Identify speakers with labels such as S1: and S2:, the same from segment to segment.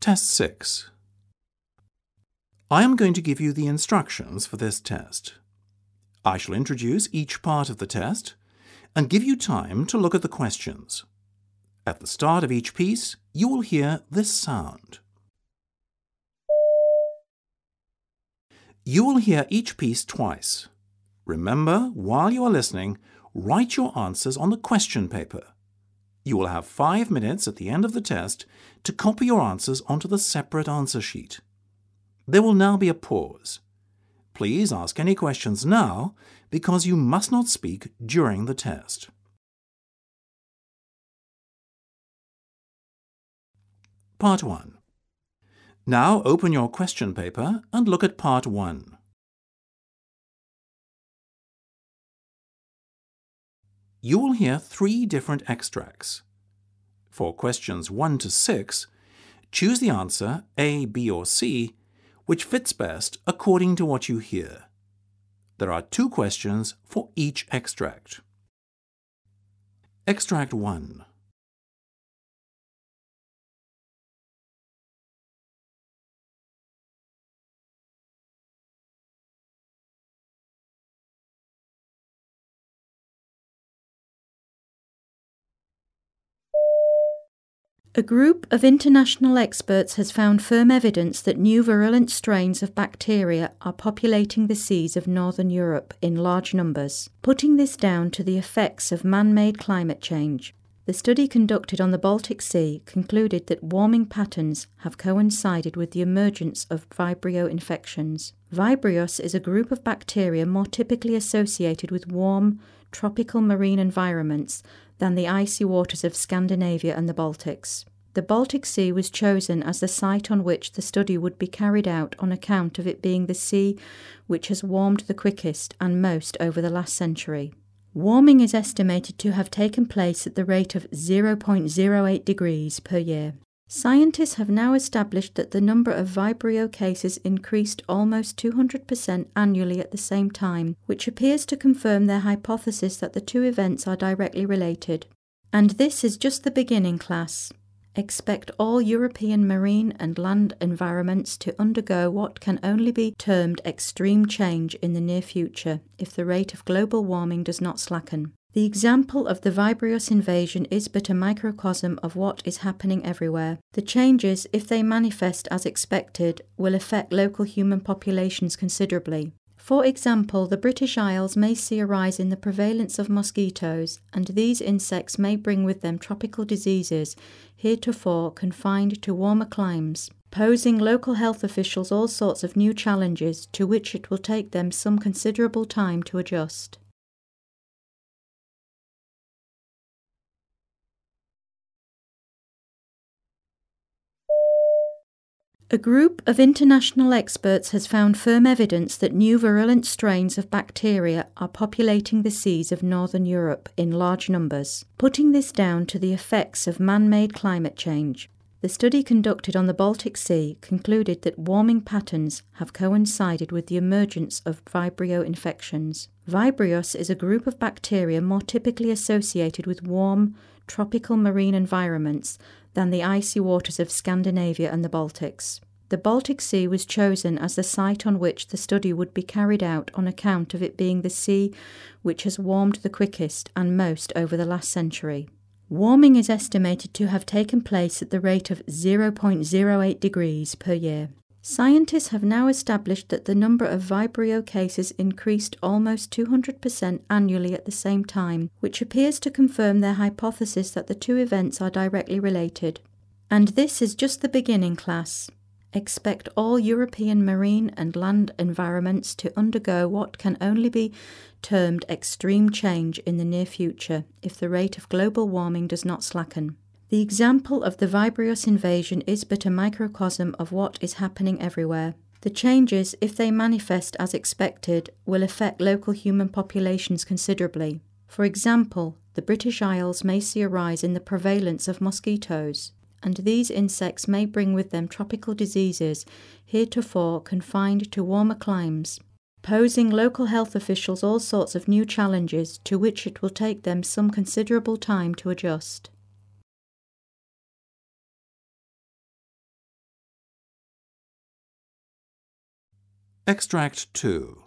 S1: Test 6. I am going to give you the instructions for this test. I shall introduce each part of the test and give you time to look at the questions. At the start of each piece, you will hear this sound. You will hear each piece twice. Remember, while you are listening, write your answers on the question paper. You will have 5 minutes at the end of the test to copy your answers onto the separate answer sheet. There will now be a pause. Please ask any questions now because you must not speak during the test. Part 1. Now open your question paper and look at Part 1. You will hear 3 different extracts. For questions 1 to 6, choose the answer A, B or C, which fits best according to what you hear. There are 2 questions for each extract. Extract 1.
S2: A group of international experts has found firm evidence that new virulent strains of bacteria are populating the seas of northern Europe in large numbers, putting this down to the effects of man-made climate change. The study conducted on the Baltic Sea concluded that warming patterns have coincided with the emergence of Vibrio infections. Vibrios is a group of bacteria more typically associated with warm, tropical marine environments than the icy waters of Scandinavia and the Baltics. The Baltic Sea was chosen as the site on which the study would be carried out on account of it being the sea which has warmed the quickest and most over the last century. Warming is estimated to have taken place at the rate of 0.08 degrees per year. Scientists have now established that the number of Vibrio cases increased almost 200% annually at the same time, which appears to confirm their hypothesis that the 2 events are directly related. And this is just the beginning, class. Expect all European marine and land environments to undergo what can only be termed extreme change in the near future if the rate of global warming does not slacken. The example of the Vibrios invasion is but a microcosm of what is happening everywhere. The changes, if they manifest as expected, will affect local human populations considerably. For example, the British Isles may see a rise in the prevalence of mosquitoes, and these insects may bring with them tropical diseases heretofore confined to warmer climes, posing local health officials all sorts of new challenges to which it will take them some considerable time to adjust. A group of international experts has found firm evidence that new virulent strains of bacteria are populating the seas of northern Europe in large numbers, putting this down to the effects of man-made climate change. The study conducted on the Baltic Sea concluded that warming patterns have coincided with the emergence of Vibrio infections. Vibrios is a group of bacteria more typically associated with warm, tropical marine environments than the icy waters of Scandinavia and the Baltics. The Baltic Sea was chosen as the site on which the study would be carried out on account of it being the sea which has warmed the quickest and most over the last century. Warming is estimated to have taken place at the rate of 0.08 degrees per year. Scientists have now established that the number of Vibrio cases increased almost 200% annually at the same time, which appears to confirm their hypothesis that the 2 events are directly related. And this is just the beginning, class. Expect all European marine and land environments to undergo what can only be termed extreme change in the near future if the rate of global warming does not slacken. The example of the Vibrios invasion is but a microcosm of what is happening everywhere. The changes, if they manifest as expected, will affect local human populations considerably. For example, the British Isles may see a rise in the prevalence of mosquitoes, and these insects may bring with them tropical diseases heretofore confined to warmer climes, posing local health officials all sorts of new challenges to which it will take them some considerable time to adjust.
S1: Extract 2.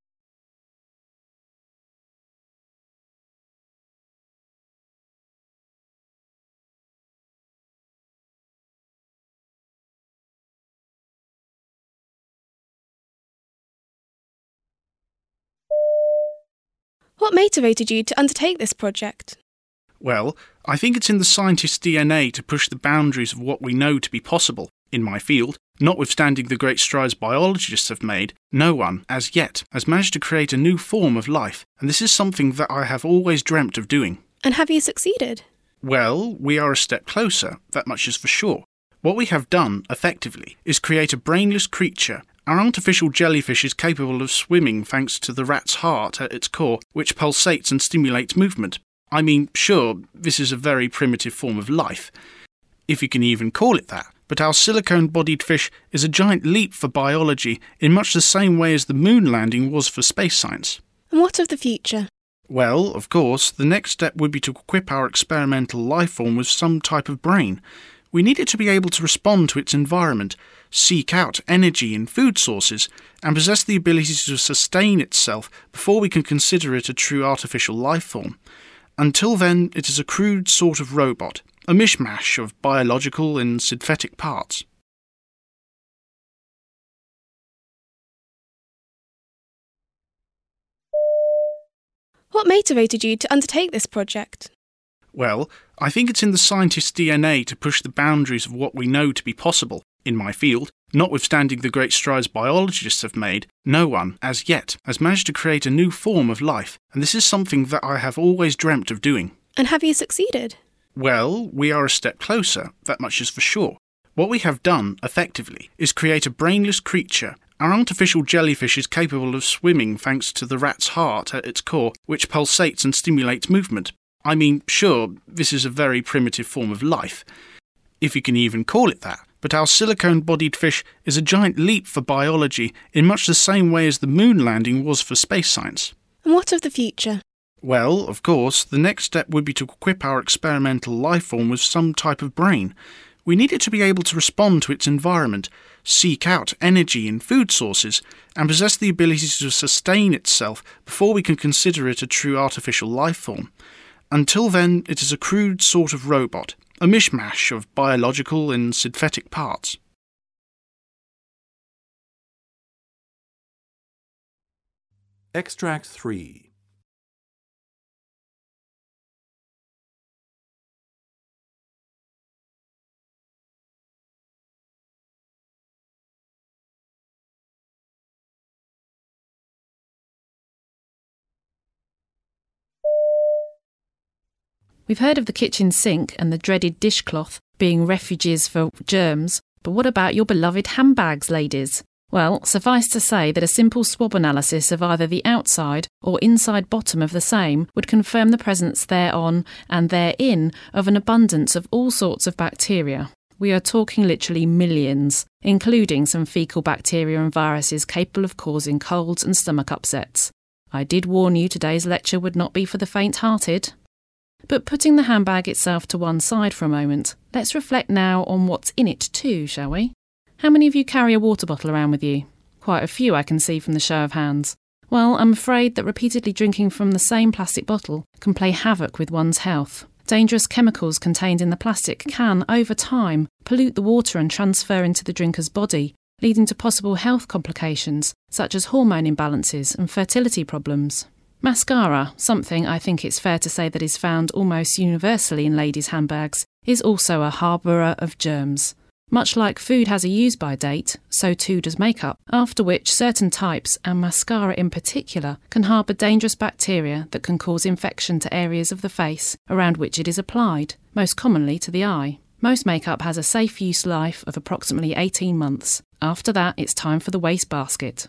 S3: What motivated you to undertake this project?
S4: Well, I think it's in the scientist's DNA to push the boundaries of what we know to be possible. In my field, notwithstanding the great strides biologists have made, no one, as yet, has managed to create a new form of life, and this is something that I have always dreamt of doing.
S3: And have you succeeded?
S4: Well, we are a step closer, that much is for sure. What we have done, effectively, is create a brainless creature. Our artificial jellyfish is capable of swimming thanks to the rat's heart at its core, which pulsates and stimulates movement. I mean, sure, this is a very primitive form of life, if you can even call it that, but our silicone-bodied fish is a giant leap for biology in much the same way as the moon landing was for space science.
S3: And what of the future?
S4: Well, of course, the next step would be to equip our experimental life form with some type of brain. We need it to be able to respond to its environment, seek out energy in food sources, and possess the ability to sustain itself before we can consider it a true artificial life form. Until then, it is a crude sort of robot, a mishmash of biological and synthetic parts.
S3: What motivated you to undertake this project?
S4: Well, I think it's in the scientist's DNA to push the boundaries of what we know to be possible. In my field, notwithstanding the great strides biologists have made, no one, as yet, has managed to create a new form of life, and this is something that I have always dreamt of doing.
S3: And have you succeeded?
S4: Well, we are a step closer, that much is for sure. What we have done, effectively, is create a brainless creature. Our artificial jellyfish is capable of swimming thanks to the rat's heart at its core, which pulsates and stimulates movement. I mean, sure, this is a very primitive form of life, if you can even call it that, but our silicone-bodied fish is a giant leap for biology in much the same way as the moon landing was for space science.
S3: And what of the future?
S4: Well, of course, the next step would be to equip our experimental life form with some type of brain. We need it to be able to respond to its environment, seek out energy in food sources, and possess the ability to sustain itself before we can consider it a true artificial life form. Until then, it is a crude sort of robot, a mishmash of biological and synthetic parts.
S1: Extract 3.
S5: We've heard of the kitchen sink and the dreaded dishcloth being refuges for germs, but what about your beloved handbags, ladies? Well, suffice to say that a simple swab analysis of either the outside or inside bottom of the same would confirm the presence thereon and therein of an abundance of all sorts of bacteria. We are talking literally millions, including some fecal bacteria and viruses capable of causing colds and stomach upsets. I did warn you today's lecture would not be for the faint-hearted. But putting the handbag itself to one side for a moment, let's reflect now on what's in it too, shall we? How many of you carry a water bottle around with you? Quite a few, I can see from the show of hands. Well, I'm afraid that repeatedly drinking from the same plastic bottle can play havoc with one's health. Dangerous chemicals contained in the plastic can, over time, pollute the water and transfer into the drinker's body, leading to possible health complications such as hormone imbalances and fertility problems. Mascara, something I think it's fair to say that is found almost universally in ladies' handbags, is also a harbourer of germs. Much like food has a use-by date, so too does makeup, after which certain types, and mascara in particular, can harbour dangerous bacteria that can cause infection to areas of the face around which it is applied, most commonly to the eye. Most makeup has a safe use life of approximately 18 months. After that, it's time for the wastebasket.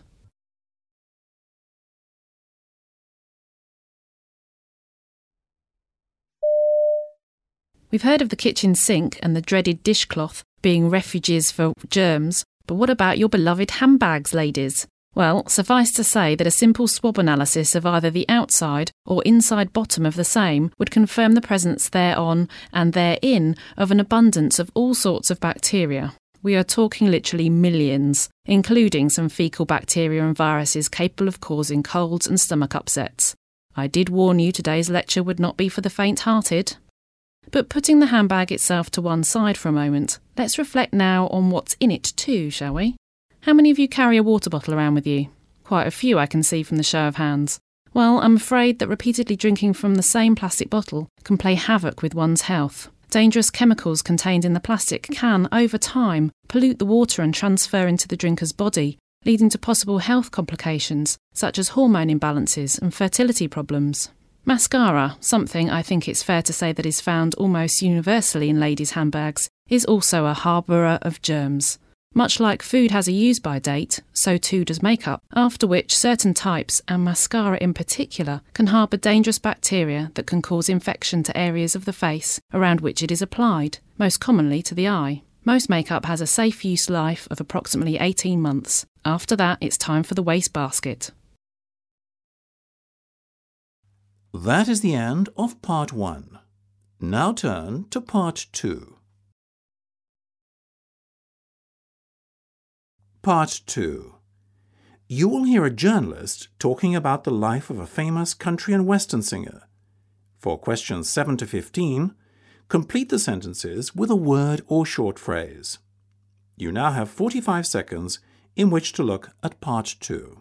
S5: We've heard of the kitchen sink and the dreaded dishcloth being refuges for germs, but what about your beloved handbags, ladies? Well, suffice to say that a simple swab analysis of either the outside or inside bottom of the same would confirm the presence thereon and therein of an abundance of all sorts of bacteria. We are talking literally millions, including some faecal bacteria and viruses capable of causing colds and stomach upsets. I did warn you today's lecture would not be for the faint-hearted. But putting the handbag itself to one side for a moment, let's reflect now on what's in it too, shall we? How many of you carry a water bottle around with you? Quite a few, I can see from the show of hands. Well, I'm afraid that repeatedly drinking from the same plastic bottle can play havoc with one's health. Dangerous chemicals contained in the plastic can, over time, pollute the water and transfer into the drinker's body, leading to possible health complications, such as hormone imbalances and fertility problems. Mascara, something I think it's fair to say that is found almost universally in ladies' handbags, is also a harbourer of germs. Much like food has a use-by date, so too does makeup, after which certain types, and mascara in particular, can harbour dangerous bacteria that can cause infection to areas of the face around which it is applied, most commonly to the eye. Most makeup has a safe use life of approximately 18 months. After that, it's time for the wastebasket.
S1: That is the end of Part 1. Now turn to Part 2. Part 2. You will hear a journalist talking about the life of a famous country and western singer. For questions 7 to 15, complete the sentences with a word or short phrase. You now have 45 seconds in which to look at Part 2.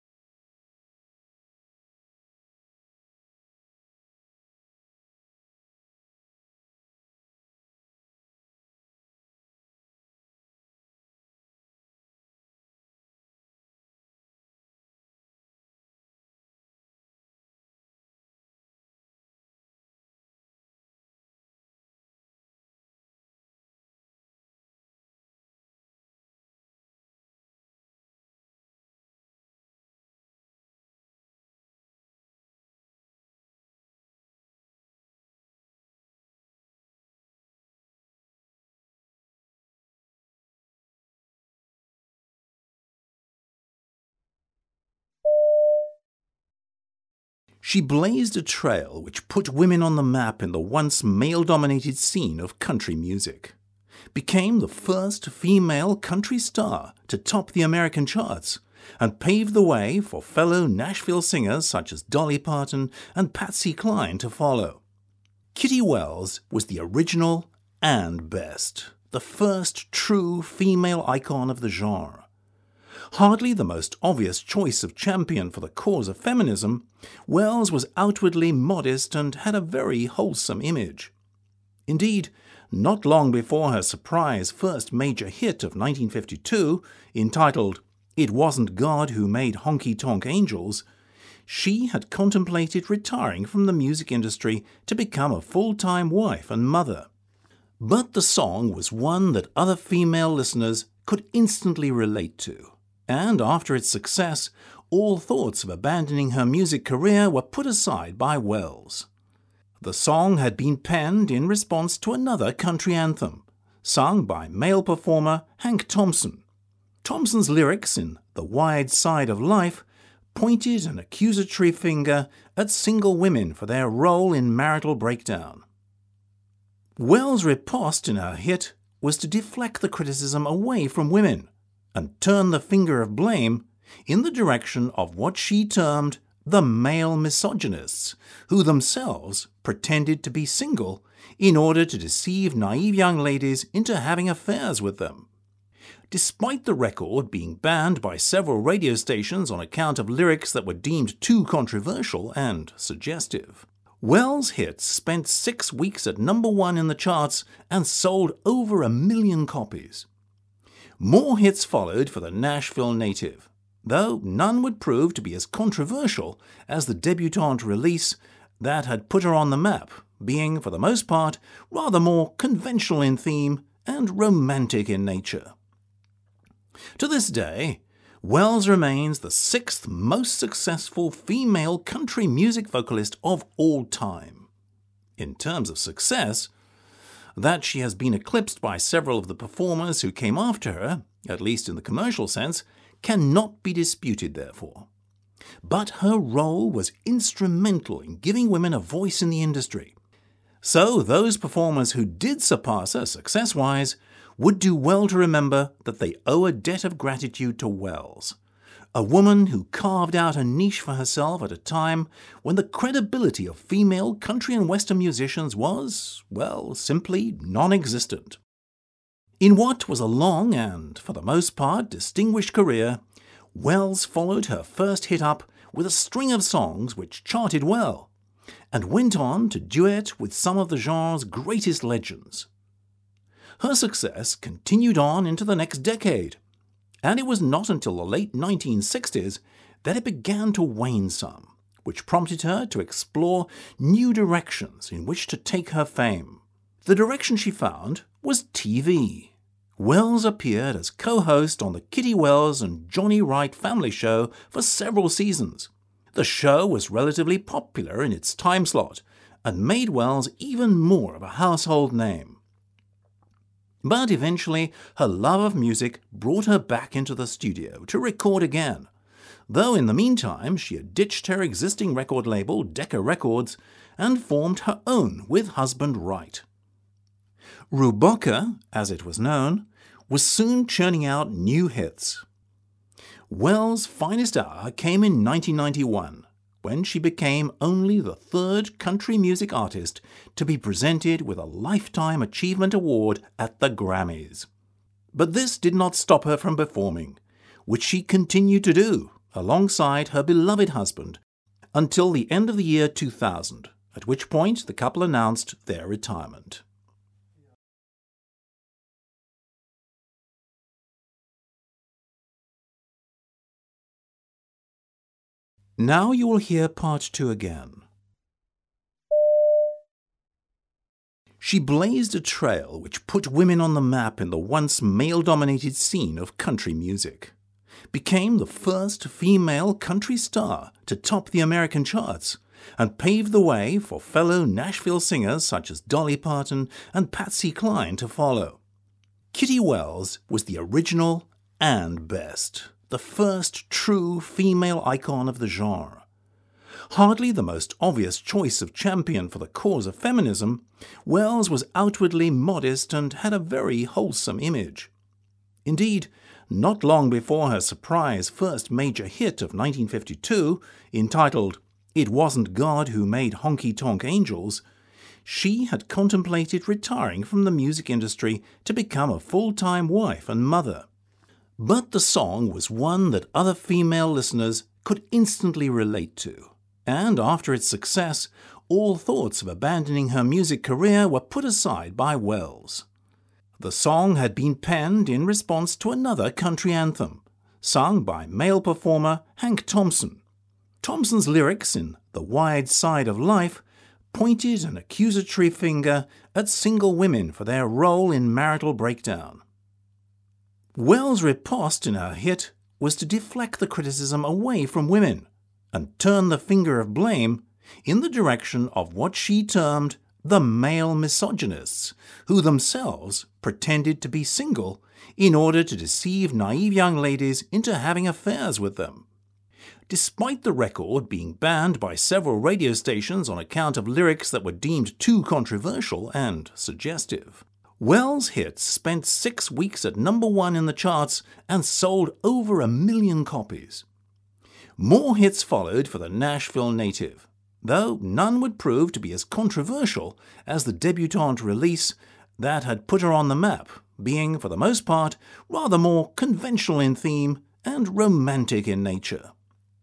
S1: She blazed a trail which put women on the map in the once male-dominated scene of country music, became the first female country star to top the American charts, and paved the way for fellow Nashville singers such as Dolly Parton and Patsy Cline to follow. Kitty Wells was the original and best, the first true female icon of the genre. Hardly the most obvious choice of champion for the cause of feminism, Wells was outwardly modest and had a very wholesome image. Indeed, not long before her surprise first major hit of 1952, entitled It Wasn't God Who Made Honky Tonk Angels, she had contemplated retiring from the music industry to become a full-time wife and mother. But the song was one that other female listeners could instantly relate to. And after its success, all thoughts of abandoning her music career were put aside by Wells. The song had been penned in response to another country anthem, sung by male performer Hank Thompson. Thompson's lyrics in The Wide Side of Life pointed an accusatory finger at single women for their role in marital breakdown. Wells' riposte in her hit was to deflect the criticism away from women and turn the finger of blame in the direction of what she termed the male misogynists, who themselves pretended to be single in order to deceive naive young ladies into having affairs with them. Despite the record being banned by several radio stations on account of lyrics that were deemed too controversial and suggestive, Wells' hits spent 6 weeks at number 1 in the charts and sold over 1 million copies. More hits followed for the Nashville native, though none would prove to be as controversial as the debutante release that had put her on the map, being, for the most part, rather more conventional in theme and romantic in nature. To this day, Wells remains the 6th most successful female country music vocalist of all time. In terms of success, that she has been eclipsed by several of the performers who came after her, at least in the commercial sense, cannot be disputed, therefore. But her role was instrumental in giving women a voice in the industry. So those performers who did surpass her success-wise would do well to remember that they owe a debt of gratitude to Wells, a woman who carved out a niche for herself at a time when the credibility of female country and western musicians was, well, simply non-existent. In what was a long and, for the most part, distinguished career, Wells followed her first hit up with a string of songs which charted well, and went on to duet with some of the genre's greatest legends. Her success continued on into the next decade, and it was not until the late 1960s that it began to wane some, which prompted her to explore new directions in which to take her fame. The direction she found was TV. Wells appeared as co-host on the Kitty Wells and Johnny Wright family show for several seasons. The show was relatively popular in its time slot and made Wells even more of a household name. But eventually, her love of music brought her back into the studio to record again, though in the meantime she had ditched her existing record label, Decca Records, and formed her own with husband Wright. Ruboka, as it was known, was soon churning out new hits. Wells' finest hour came in 1991, when she became only the third country music artist to be presented with a Lifetime Achievement Award at the Grammys. But this did not stop her from performing, which she continued to do alongside her beloved husband until the end of the year 2000, at which point the couple announced their retirement. Now you will hear part 2 again. She blazed a trail which put women on the map in the once male-dominated scene of country music, became the first female country star to top the American charts, and paved the way for fellow Nashville singers such as Dolly Parton and Patsy Cline to follow. Kitty Wells was the original and best, the first true female icon of the genre. Hardly the most obvious choice of champion for the cause of feminism, Wells was outwardly modest and had a very wholesome image. Indeed, not long before her surprise first major hit of 1952, entitled "It Wasn't God Who Made Honky Tonk Angels," she had contemplated retiring from the music industry to become a full-time wife and mother. But the song was one that other female listeners could instantly relate to, and after its success, all thoughts of abandoning her music career were put aside by Wells. The song had been penned in response to another country anthem, sung by male performer Hank Thompson. Thompson's lyrics in The Wide Side of Life pointed an accusatory finger at single women for their role in marital breakdown. Wells' riposte in her hit was to deflect the criticism away from women and turn the finger of blame in the direction of what she termed the male misogynists, who themselves pretended to be single in order to deceive naive young ladies into having affairs with them. Despite the record being banned by several radio stations on account of lyrics that were deemed too controversial and suggestive, Wells' hits spent 6 weeks at number 1 in the charts and sold over 1 million copies. More hits followed for the Nashville native, though none would prove to be as controversial as the debutante release that had put her on the map, being, for the most part, rather more conventional in theme and romantic in nature.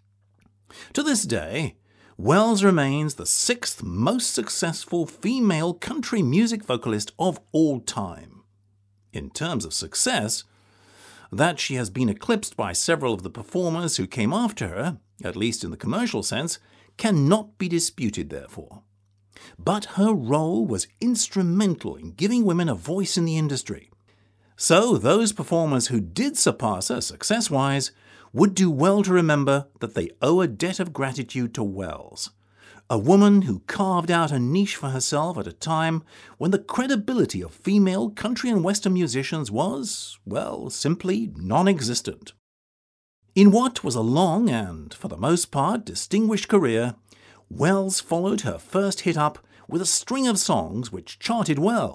S1: To this day, Wells remains the 6th most successful female country music vocalist of all time. In terms of success, that she has been eclipsed by several of the performers who came after her, at least in the commercial sense, cannot be disputed therefore. But her role was instrumental in giving women a voice in the industry. So those performers who did surpass her success-wise would do well to remember that they owe a debt of gratitude to Wells, a woman who carved out a niche for herself at a time when the credibility of female country and western musicians was, well, simply non-existent. In what was a long and, for the most part, distinguished career, Wells followed her first hit up with a string of songs which charted well,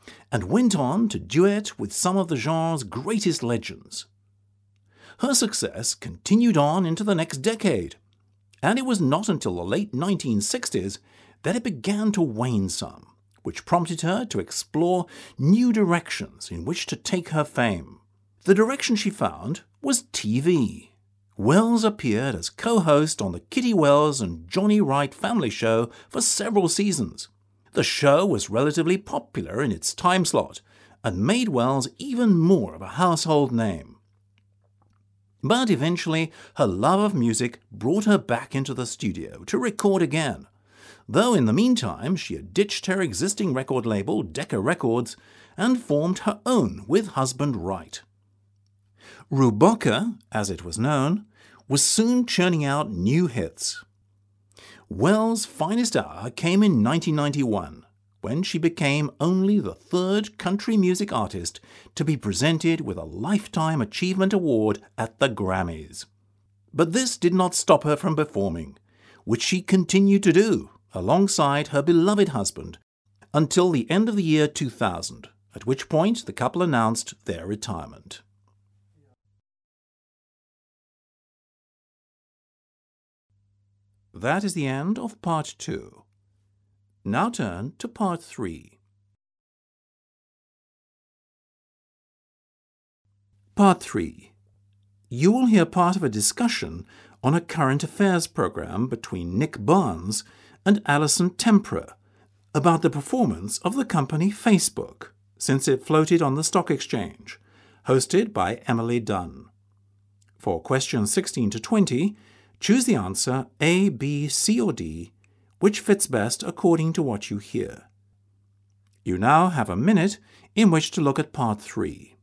S1: and went on to duet with some of the genre's greatest legends. Her success continued on into the next decade, and it was not until the late 1960s that it began to wane some, which prompted her to explore new directions in which to take her fame. The direction she found was TV. Wells appeared as co-host on the Kitty Wells and Johnny Wright family show for several seasons. The show was relatively popular in its time slot and made Wells even more of a household name. But eventually, her love of music brought her back into the studio to record again, though in the meantime she had ditched her existing record label, Decca Records, and formed her own with husband Wright. Rubocca, as it was known, was soon churning out new hits. Wells' finest hour came in 1991, when she became only the third country music artist to be presented with a Lifetime Achievement Award at the Grammys. But this did not stop her from performing, which she continued to do alongside her beloved husband until the end of the year 2000, at which point the couple announced their retirement. That is the end of Part 2. Now turn to Part 3. Part 3. You will hear part of a discussion on a current affairs program between Nick Barnes and Alison Tempera about the performance of the company Facebook since it floated on the stock exchange, hosted by Emily Dunn. For questions 16 to 20, choose the answer A, B, C, or D, which fits best according to what you hear. You now have a minute in which to look at Part 3.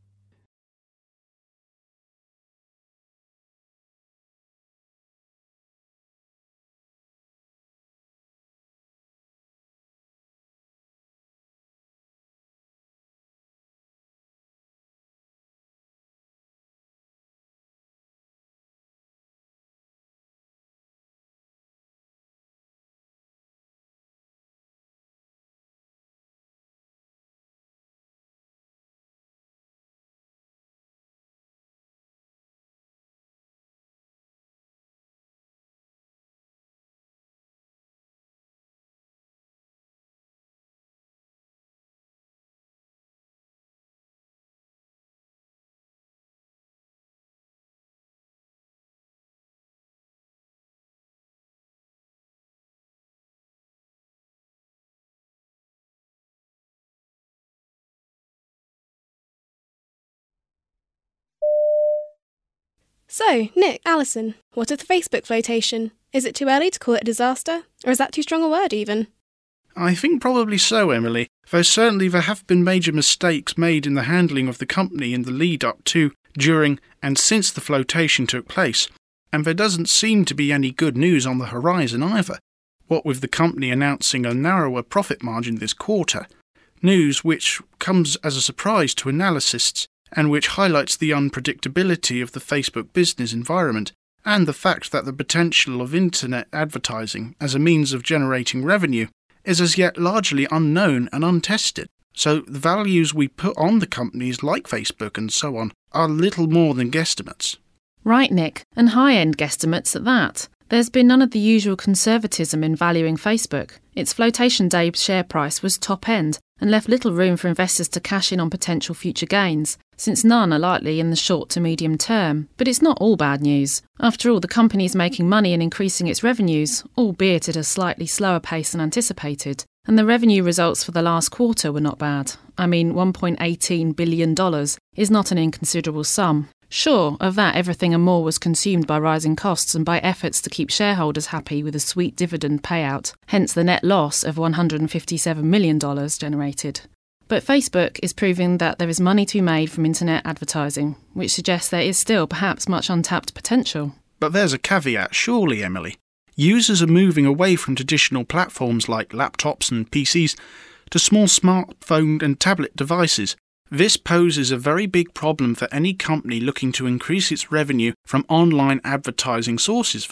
S3: So, Nick, Alison, what of the Facebook flotation? Is it too early to call it a disaster? Or is that too strong a word even?
S4: I think probably so, Emily, though certainly there have been major mistakes made in the handling of the company in the lead-up to, during, and since the flotation took place, and there doesn't seem to be any good news on the horizon either, what with the company announcing a narrower profit margin this quarter, news which comes as a surprise to analysts and which highlights the unpredictability of the Facebook business environment and the fact that the potential of internet advertising as a means of generating revenue is as yet largely unknown and untested. So the values we put on the companies like Facebook and so on are little more than guesstimates.
S5: Right, Nick, and high-end guesstimates at that. There's been none of the usual conservatism in valuing Facebook. Its flotation day share price was top-end and left little room for investors to cash in on potential future gains, since none are likely in the short to medium term. But it's not all bad news. After all, the company is making money and increasing its revenues, albeit at a slightly slower pace than anticipated. And the revenue results for the last quarter were not bad. I mean, $1.18 billion is not an inconsiderable sum. Sure, of that everything and more was consumed by rising costs and by efforts to keep shareholders happy with a sweet dividend payout, hence the net loss of $157 million generated. But Facebook is proving that there is money to be made from internet advertising, which suggests there is still perhaps much untapped potential.
S4: But there's a caveat, surely, Emily. Users are moving away from traditional platforms like laptops and PCs to small smartphone and tablet devices. This poses a very big problem for any company looking to increase its revenue from online advertising sources, though.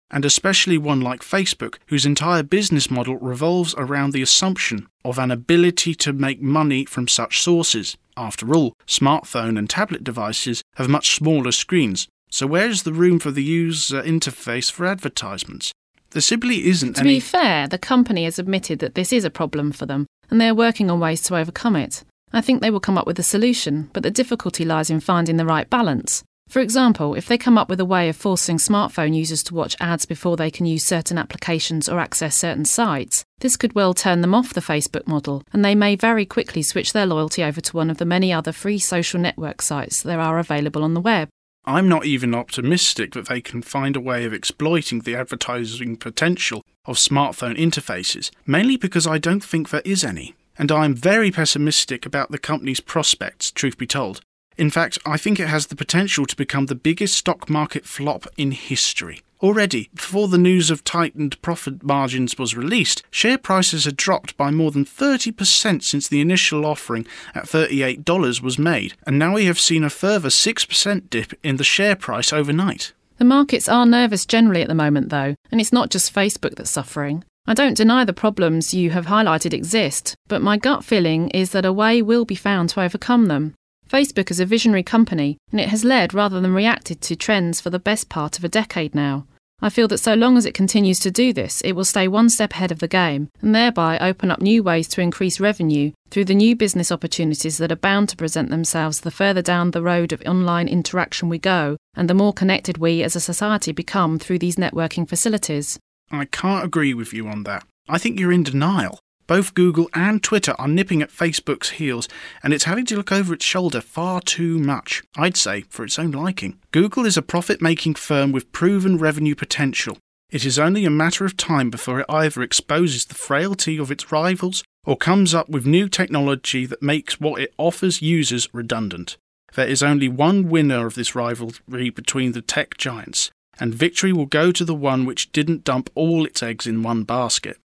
S4: and especially one like Facebook, whose entire business model revolves around the assumption of an ability to make money from such sources. After all, smartphone and tablet devices have much smaller screens, so where is the room for the user interface for advertisements? There simply isn't any...
S5: To be fair, the company has admitted that this is a problem for them, and they are working on ways to overcome it. I think they will come up with a solution, but the difficulty lies in finding the right balance. For example, if they come up with a way of forcing smartphone users to watch ads before they can use certain applications or access certain sites, this could well turn them off the Facebook model, and they may very quickly switch their loyalty over to one of the many other free social network sites there are available on the web.
S4: I'm not even optimistic that they can find a way of exploiting the advertising potential of smartphone interfaces, mainly because I don't think there is any. And I'm very pessimistic about the company's prospects, truth be told. In fact, I think it has the potential to become the biggest stock market flop in history. Already, before the news of tightened profit margins was released, share prices had dropped by more than 30% since the initial offering at $38 was made, and now we have seen a further 6% dip in the share price overnight.
S5: The markets are nervous generally at the moment, though, and it's not just Facebook that's suffering. I don't deny the problems you have highlighted exist, but my gut feeling is that a way will be found to overcome them. Facebook is a visionary company, and it has led rather than reacted to trends for the best part of a decade now. I feel that so long as it continues to do this, it will stay one step ahead of the game, and thereby open up new ways to increase revenue through the new business opportunities that are bound to present themselves the further down the road of online interaction we go, and the more connected we as a society become through these networking facilities.
S4: I can't agree with you on that. I think you're in denial. Both Google and Twitter are nipping at Facebook's heels, and it's having to look over its shoulder far too much, I'd say, for its own liking. Google is a profit-making firm with proven revenue potential. It is only a matter of time before it either exposes the frailty of its rivals or comes up with new technology that makes what it offers users redundant. There is only one winner of this rivalry between the tech giants, and victory will go to the one which didn't dump all its eggs in one basket.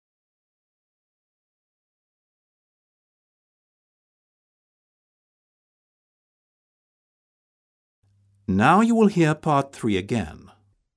S1: Now you will hear part 3 again.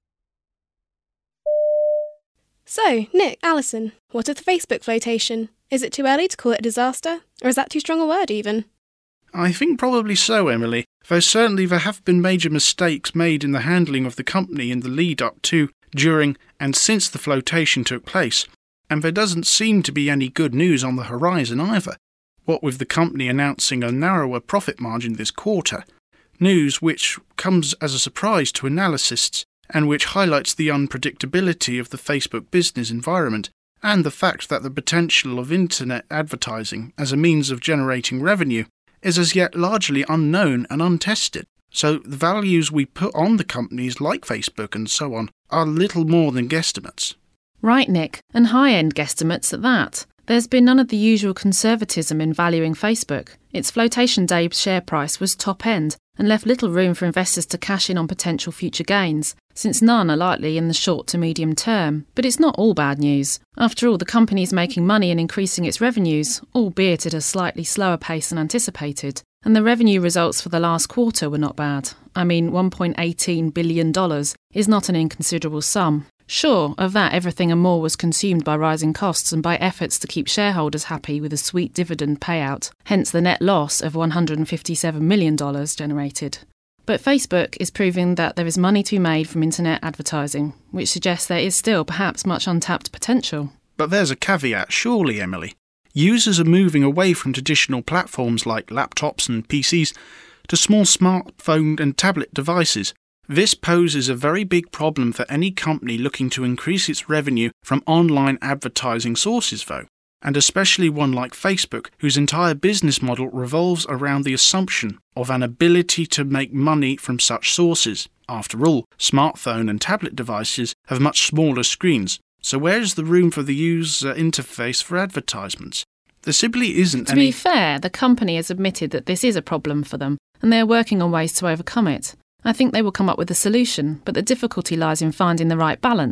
S3: So, Nick, Alison, what of the Facebook flotation? Is it too early to call it a disaster? Or is that too strong a word even?
S4: I think probably so, Emily, though certainly there have been major mistakes made in the handling of the company in the lead-up to, during, and since the flotation took place, and there doesn't seem to be any good news on the horizon either, what with the company announcing a narrower profit margin this quarter. News which comes as a surprise to analysts and which highlights the unpredictability of the Facebook business environment and the fact that the potential of internet advertising as a means of generating revenue is as yet largely unknown and untested. So the values we put on the companies like Facebook and so on are little more than guesstimates.
S5: Right, Nick, and high-end guesstimates at that. There's been none of the usual conservatism in valuing Facebook. Its flotation day share price was top-end and left little room for investors to cash in on potential future gains, since none are likely in the short to medium term. But it's not all bad news. After all, the company is making money and increasing its revenues, albeit at a slightly slower pace than anticipated. And the revenue results for the last quarter were not bad. I mean, $1.18 billion is not an inconsiderable sum. Sure, of that everything and more was consumed by rising costs and by efforts to keep shareholders happy with a sweet dividend payout, hence the net loss of $157 million generated. But Facebook is proving that there is money to be made from internet advertising, which suggests there is still perhaps much untapped potential.
S4: But there's a caveat, surely, Emily. Users are moving away from traditional platforms like laptops and PCs to small smartphone and tablet devices. This poses a very big problem for any company looking to increase its revenue from online advertising sources, though, and especially one like Facebook, whose entire business model revolves around the assumption of an ability to make money from such sources. After all, smartphone and tablet devices have much smaller screens, so where is the room for the user interface for advertisements? There simply isn't any...
S5: To be fair, the company has admitted that this is a problem for them, and they are working on ways to overcome it. I think they will come up with a solution, but the difficulty lies in finding the right balance.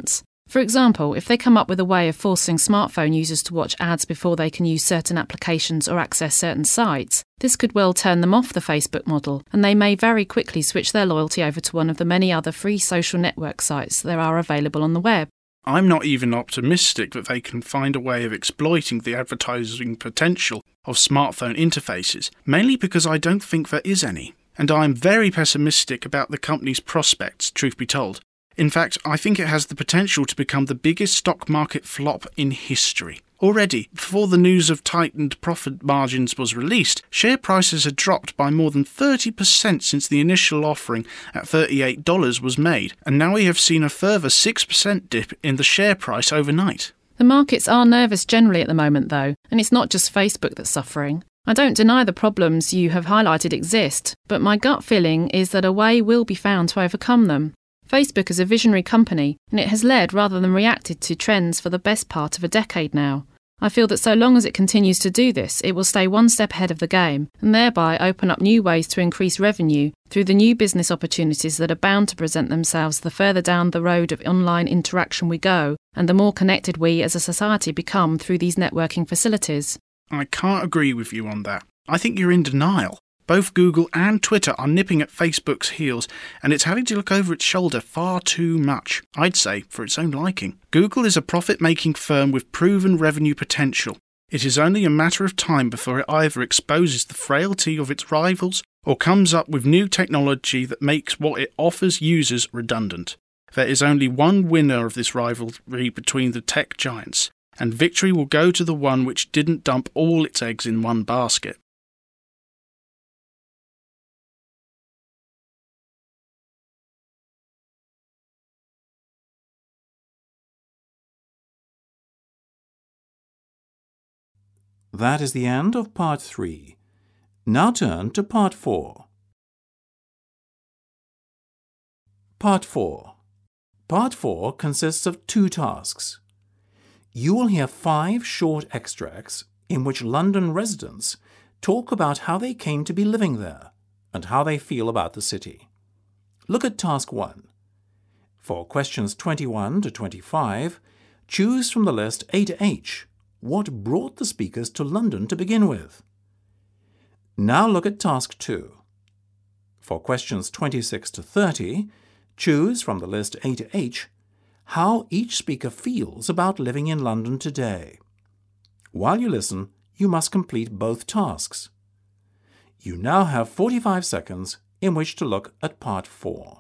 S5: For example, if they come up with a way of forcing smartphone users to watch ads before they can use certain applications or access certain sites, this could well turn them off the Facebook model, and they may very quickly switch their loyalty over to one of the many other free social network sites there are available on the web.
S4: I'm not even optimistic that they can find a way of exploiting the advertising potential of smartphone interfaces, mainly because I don't think there is any. And I'm very pessimistic about the company's prospects, truth be told. In fact, I think it has the potential to become the biggest stock market flop in history. Already, before the news of tightened profit margins was released, share prices had dropped by more than 30% since the initial offering at $38 was made, and now we have seen a further 6% dip in the share price overnight.
S5: The markets are nervous generally at the moment, though, and it's not just Facebook that's suffering. I don't deny the problems you have highlighted exist, but my gut feeling is that a way will be found to overcome them. Facebook is a visionary company, and it has led rather than reacted to trends for the best part of a decade now. I feel that so long as it continues to do this, it will stay one step ahead of the game, and thereby open up new ways to increase revenue through the new business opportunities that are bound to present themselves the further down the road of online interaction we go, and the more connected we as a society become through these networking facilities.
S4: I can't agree with you on that. I think you're in denial. Both Google and Twitter are nipping at Facebook's heels, and it's having to look over its shoulder far too much, I'd say, for its own liking. Google is a profit-making firm with proven revenue potential. It is only a matter of time before it either exposes the frailty of its rivals or comes up with new technology that makes what it offers users redundant. There is only one winner of this rivalry between the tech giants, and victory will go to the one which didn't dump all its eggs in one basket.
S1: That is the end of part 3. Now turn to part 4. Part 4. Part 4 consists of 2 tasks. You will hear 5 short extracts in which London residents talk about how they came to be living there and how they feel about the city. Look at task 1. For questions 21 to 25, choose from the list A to H. What brought the speakers to London to begin with? Now look at task 2. For questions 26 to 30, choose from the list A to H how each speaker feels about living in London today. While you listen, you must complete both tasks. You now have 45 seconds in which to look at part 4.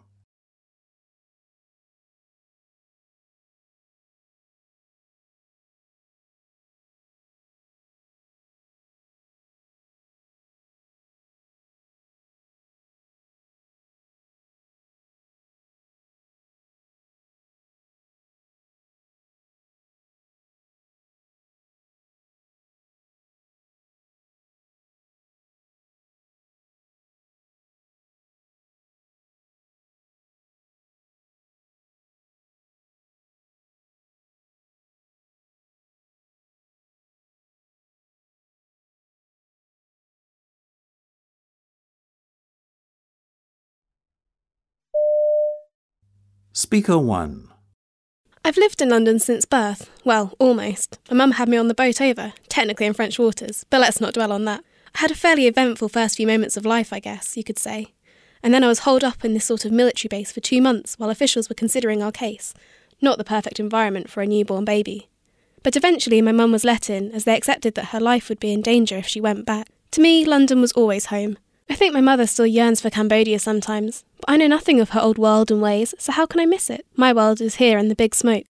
S1: Speaker 1.
S3: I've lived in London since birth. Well, almost. My mum had me on the boat over, technically in French waters, but let's not dwell on that. I had a fairly eventful first few moments of life, I guess, you could say. And then I was holed up in this sort of military base for 2 months while officials were considering our case. Not the perfect environment for a newborn baby. But eventually my mum was let in, as they accepted that her life would be in danger if she went back. To me, London was always home. I think my mother still yearns for Cambodia sometimes, but I know nothing of her old world and ways, so how can I miss it? My world is here in the big smoke.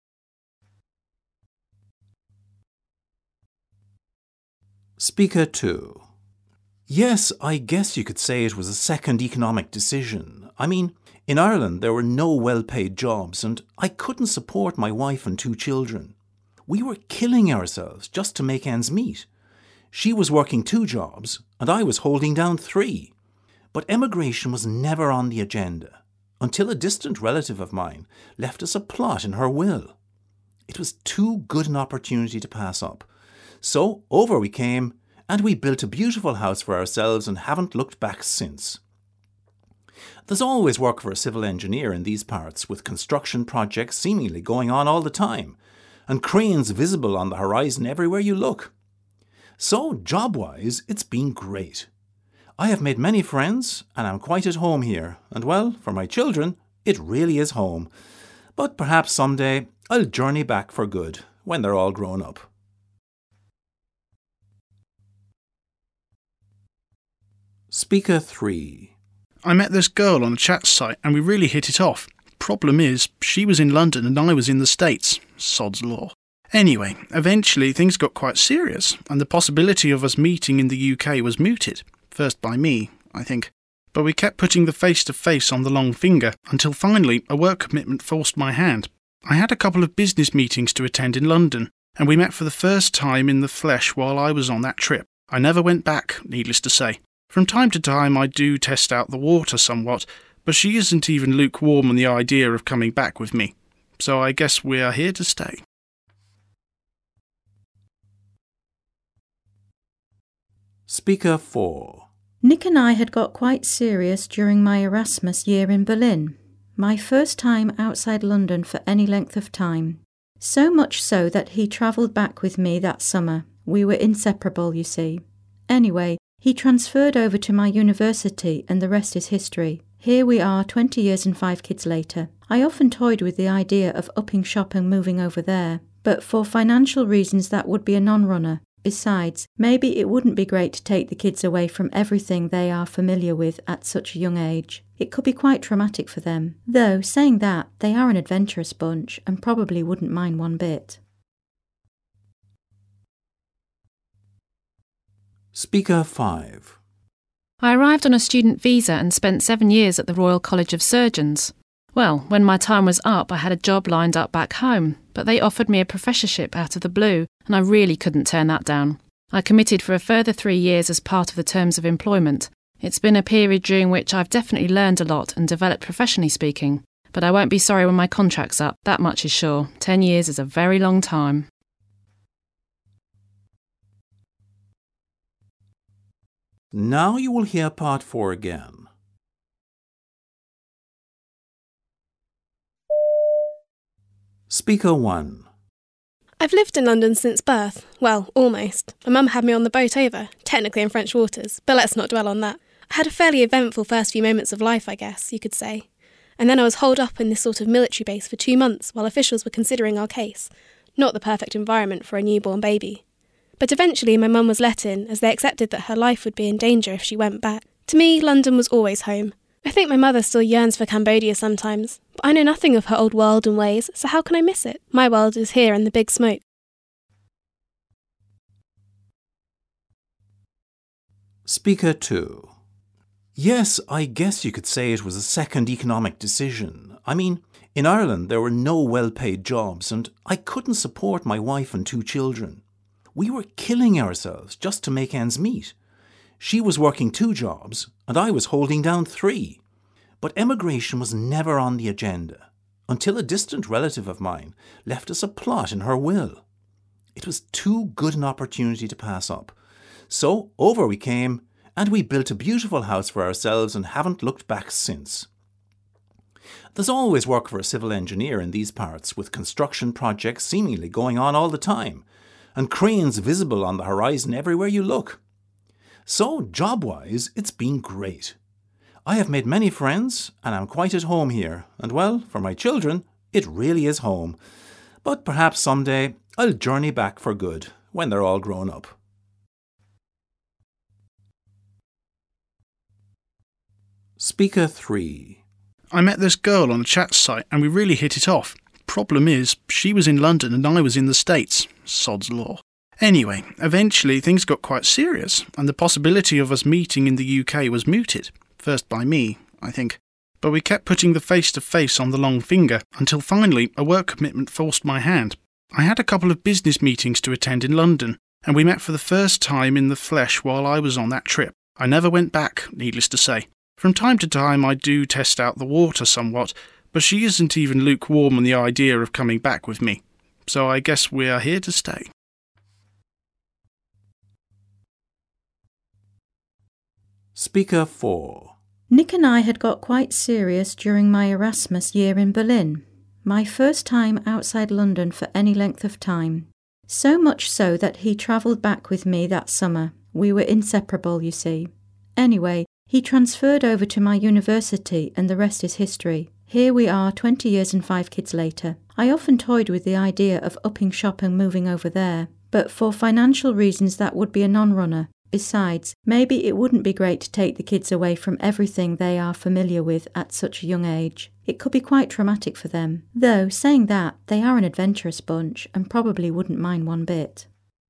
S1: Speaker 2. Yes, I guess you could say it was a second economic decision. I mean, in Ireland there were no well-paid jobs and I couldn't support my wife and 2 children. We were killing ourselves just to make ends meet. She was working 2 jobs and I was holding down 3. But emigration was never on the agenda until a distant relative of mine left us a plot in her will. It was too good an opportunity to pass up. So over we came and we built a beautiful house for ourselves and haven't looked back since. There's always work for a civil engineer in these parts, with construction projects seemingly going on all the time, and cranes visible on the horizon everywhere you look. So, job-wise, it's been great. I have made many friends, and I'm quite at home here, and well, for my children, it really is home. But perhaps someday I'll journey back for good, when they're all grown up. Speaker 3.
S4: I met this girl on a chat site and we really hit it off. Problem is, she was in London and I was in the States. Sod's law. Anyway, eventually things got quite serious and the possibility of us meeting in the UK was mooted. First by me, I think. But we kept putting the face-to-face on the long finger until finally a work commitment forced my hand. I had a couple of business meetings to attend in London and we met for the first time in the flesh while I was on that trip. I never went back, needless to say. From time to time I do test out the water somewhat, but she isn't even lukewarm on the idea of coming back with me. So I guess we are here to stay.
S1: Speaker 4.
S2: Nick and I had got quite serious during my Erasmus year in Berlin, my first time outside London for any length of time. So much so that he travelled back with me that summer. We were inseparable, you see. Anyway, he transferred over to my university and the rest is history. Here we are 20 years and 5 kids later. I often toyed with the idea of upping shop and moving over there, but for financial reasons that would be a non-runner. Besides, maybe it wouldn't be great to take the kids away from everything they are familiar with at such a young age. It could be quite traumatic for them. Though, saying that, they are an adventurous bunch and probably wouldn't mind one bit.
S1: Speaker 5.
S5: I arrived on a student visa and spent 7 years at the Royal College of Surgeons. Well, when my time was up, I had a job lined up back home, but they offered me a professorship out of the blue, and I really couldn't turn that down. I committed for a further 3 years as part of the terms of employment. It's been a period during which I've definitely learned a lot and developed professionally speaking, but I won't be sorry when my contract's up, that much is sure. 10 years is a very long time.
S1: Now you will hear part 4 again. Speaker 1.
S3: I've lived in London since birth. Well, almost. My mum had me on the boat over, technically in French waters, but let's not dwell on that. I had a fairly eventful first few moments of life, I guess, you could say. And then I was holed up in this sort of military base for 2 months while officials were considering our case. Not the perfect environment for a newborn baby. But eventually my mum was let in, as they accepted that her life would be in danger if she went back. To me, London was always home. I think my mother still yearns for Cambodia sometimes, but I know nothing of her old world and ways, so how can I miss it? My world is here in the big smoke.
S1: Speaker 2. Yes, I guess you could say it was a second economic decision. I mean, in Ireland there were no well-paid jobs and I couldn't support my wife and 2 children. We were killing ourselves just to make ends meet. She was working 2 jobs and I was holding down 3. But emigration was never on the agenda until a distant relative of mine left us a plot in her will. It was too good an opportunity to pass up. So over we came and we built a beautiful house for ourselves and haven't looked back since. There's always work for a civil engineer in these parts, with construction projects seemingly going on all the time, and cranes visible on the horizon everywhere you look. So, job-wise, it's been great. I have made many friends, and I'm quite at home here, and well, for my children, it really is home. But perhaps someday I'll journey back for good, when they're all grown up. Speaker 3.
S4: I met this girl on a chat site and we really hit it off. Problem is, she was in London and I was in the States. Sod's law. Anyway, eventually things got quite serious and the possibility of us meeting in the UK was mooted. First by me, I think. But we kept putting the face-to-face on the long finger until finally a work commitment forced my hand. I had a couple of business meetings to attend in London and we met for the first time in the flesh while I was on that trip. I never went back, needless to say. From time to time I do test out the water somewhat, but she isn't even lukewarm on the idea of coming back with me. So I guess we are here to stay.
S1: Speaker 4.
S2: Nick and I had got quite serious during my Erasmus year in Berlin, my first time outside London for any length of time. So much so that he travelled back with me that summer. We were inseparable, you see. Anyway, he transferred over to my university and the rest is history. Here we are 20 years and 5 kids later. I often toyed with the idea of upping shop and moving over there, but for financial reasons that would be a non-runner. Besides, maybe it wouldn't be great to take the kids away from everything they are familiar with at such a young age. It could be quite traumatic for them. Though, saying that, they are an adventurous bunch and probably wouldn't mind one bit.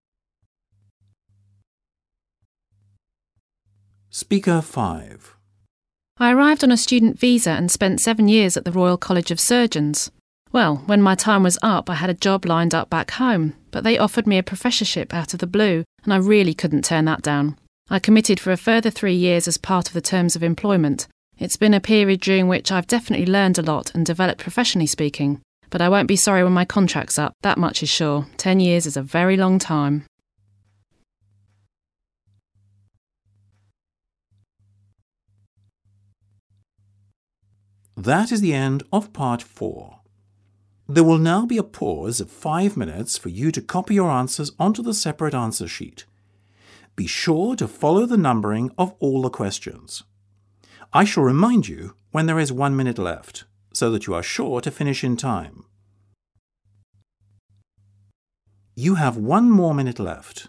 S1: Speaker 5.
S5: I arrived on a student visa and spent 7 years at the Royal College of Surgeons. Well, when my time was up, I had a job lined up back home, but they offered me a professorship out of the blue, and I really couldn't turn that down. I committed for a further 3 years as part of the terms of employment. It's been a period during which I've definitely learned a lot and developed professionally speaking, but I won't be sorry when my contract's up, that much is sure. 10 years is a very long time.
S1: That is the end of part 4. There will now be a pause of 5 minutes for you to copy your answers onto the separate answer sheet. Be sure to follow the numbering of all the questions. I shall remind you when there is 1 minute left, so that you are sure to finish in time. You have 1 more minute left.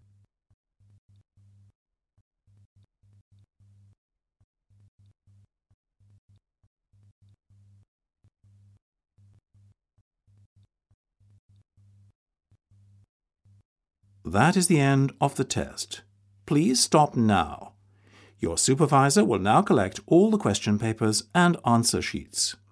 S1: That is the end of the test. Please stop now. Your supervisor will now collect all the question papers and answer sheets.